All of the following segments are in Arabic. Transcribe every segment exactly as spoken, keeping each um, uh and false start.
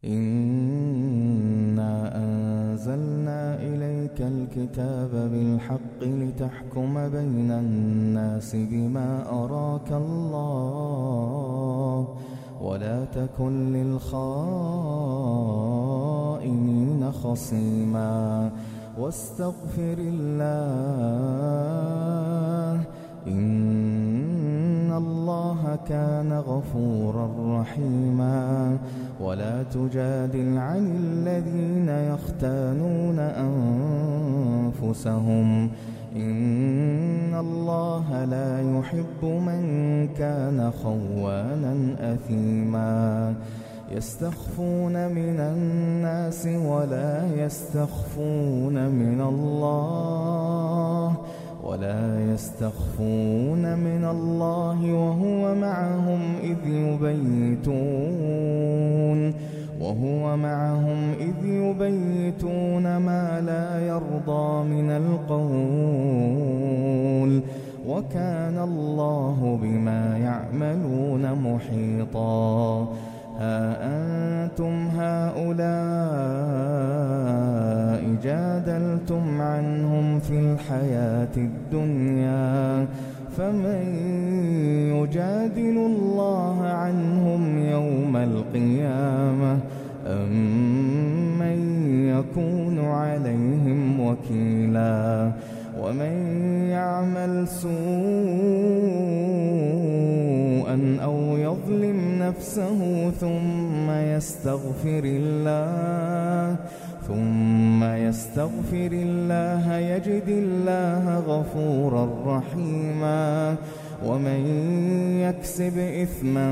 إنا أنزلنا إليك الكتاب بالحق لتحكم بين الناس بما أراك الله ولا تكن للخائنين خصيما واستغفر الله إن الله كان غفورا رحيما ولا تجادل عن الذين يختانون أنفسهم إن الله لا يحب من كان خوانا أثيما يستخفون من الناس ولا يستخفون من الله ولا يستخفون من الله وهو معهم إذ يبيتون وهو معهم إذ يبيتون ما لا يرضى من القول وكان الله بما يعملون محيطا ها أنتم هؤلاء جادلتم عنهم في الحياة الدنيا فمن يجادل الله عنهم يوم القيامة أم من يكون عليهم وكيلا ومن يعمل سوءا أو يظلم نفسه ثم يستغفر الله ثم يستغفر الله يجد الله غفورا رحيما ومن يكسب إثما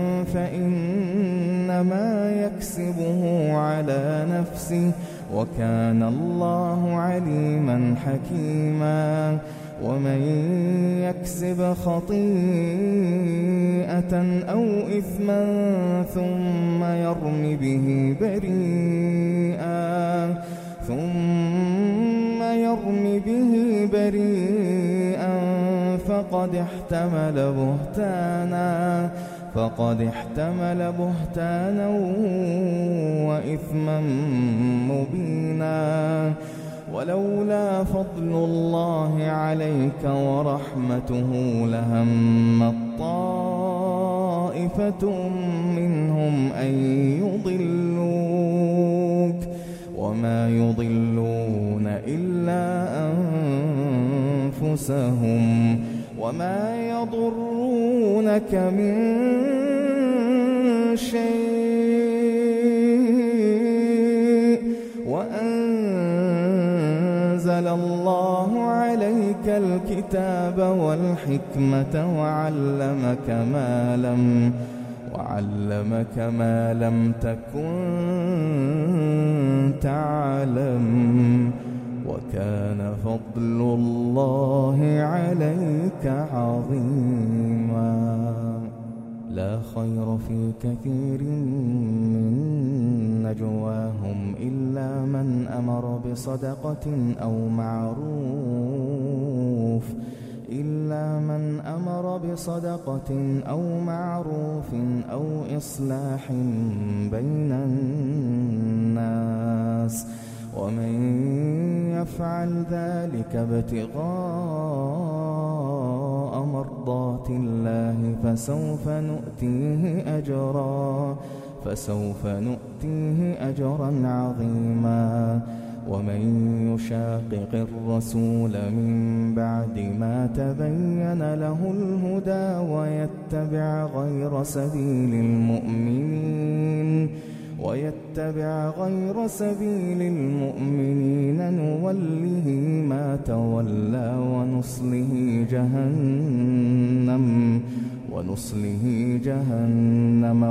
فإنما يكسبه على نفسه وكان الله عليما حكيما ومن يكسب خطيئة أو إثما ثم يرم به بريئا ثم يرم به بريئا فقد احتمل بهتانا فقد احتمل بهتانا وإثما مبينا ولولا فضل الله عليك ورحمته لهم طائفة منهم أن يضلوك وما يضلون إلا أنفسهم وما يضرونك من شيء وأنزل الله عليك الكتاب والحكمة وعلمك ما لم وعلمك ما لم تكن تعلم وكان فضل الله عليك عظيما لا خير في كثير من نجواهم إلا من أمر بصدقة أو معروف إلا من أمر بصدقة أو معروف أو إصلاح بين الناس ومن يفعل ذلك ابتغاء مرضات الله فسوف نؤتيه أجرا فسوف نؤتيه أجرا عظيما ومن يشاقق الرسول من بعد ما تبين له الهدى ويتبع غير سبيل المؤمنين ويتبع غير سبيل المؤمنين نوله ما تولى ونصله جهنم ونصله جهنم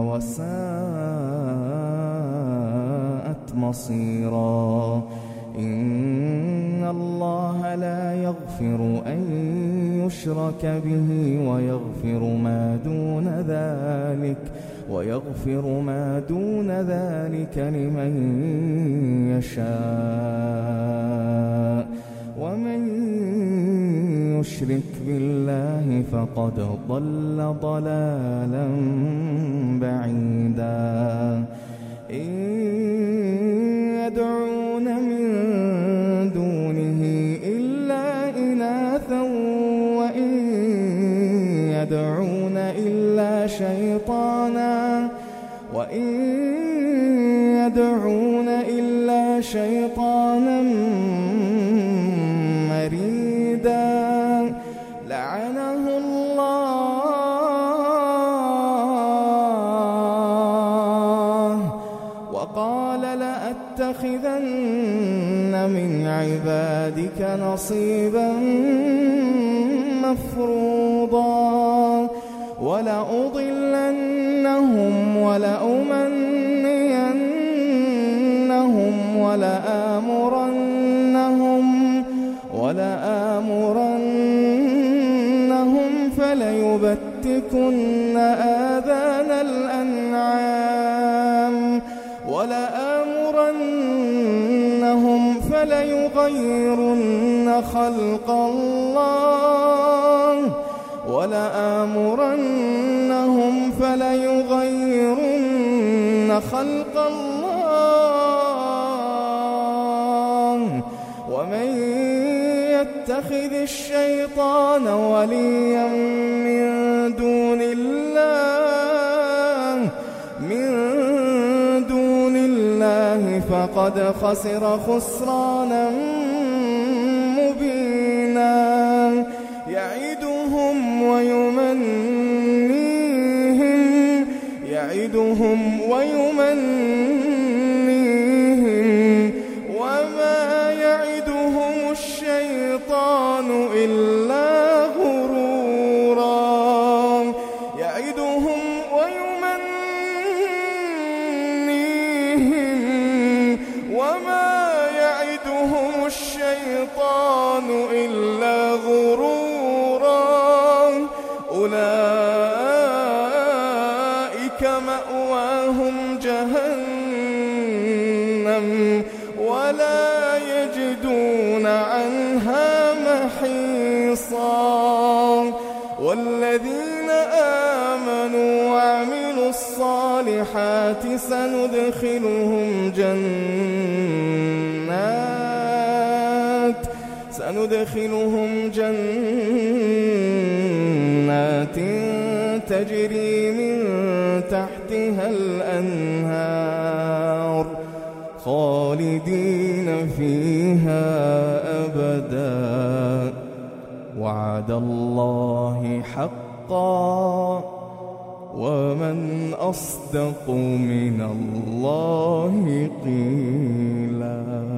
وساءت مصيرا إن الله لا يغفر أن يشرك به ويغفر ما دون ذلك ويغفر ما دون ذلك لمن يشاء ومن يشرك بالله فقد ضل ضلالا بعيدا إن يدعون من دونه إلا إناثا وإن يدعون إلا شيطانا وإن يدعون إلا شيطانا مريدا لعنه الله وقال لأتخذن من عبادك نصيبا مفروضا ولأضلنهم ولأمنينهم ولآمرنهم ولآمرنهم فليبتكن آذان الأنعام ولآمرنهم فليغيرن خلق الله ولآمرنهم فليغيرن خلق الله ومن يتخذ الشيطان وليا من دون الله من دون الله فقد خسر خسرانا مبينا يعدهم ويمنيهم يعدهم ويمنيهم وما يعدهم الشيطان إلا غرورا يعدهم ويمنيهم وما يعدهم الشيطان إلا غرورا أولئك مأواهم جهنم ولا يجدون عنها محيصا والذين آمنوا وعملوا الصالحات سندخلهم جنات سندخلهم جنات تجري من تحتها الأنهار خالدين فيها أبدا وعد الله حقا ومن أصدق من الله قيلا.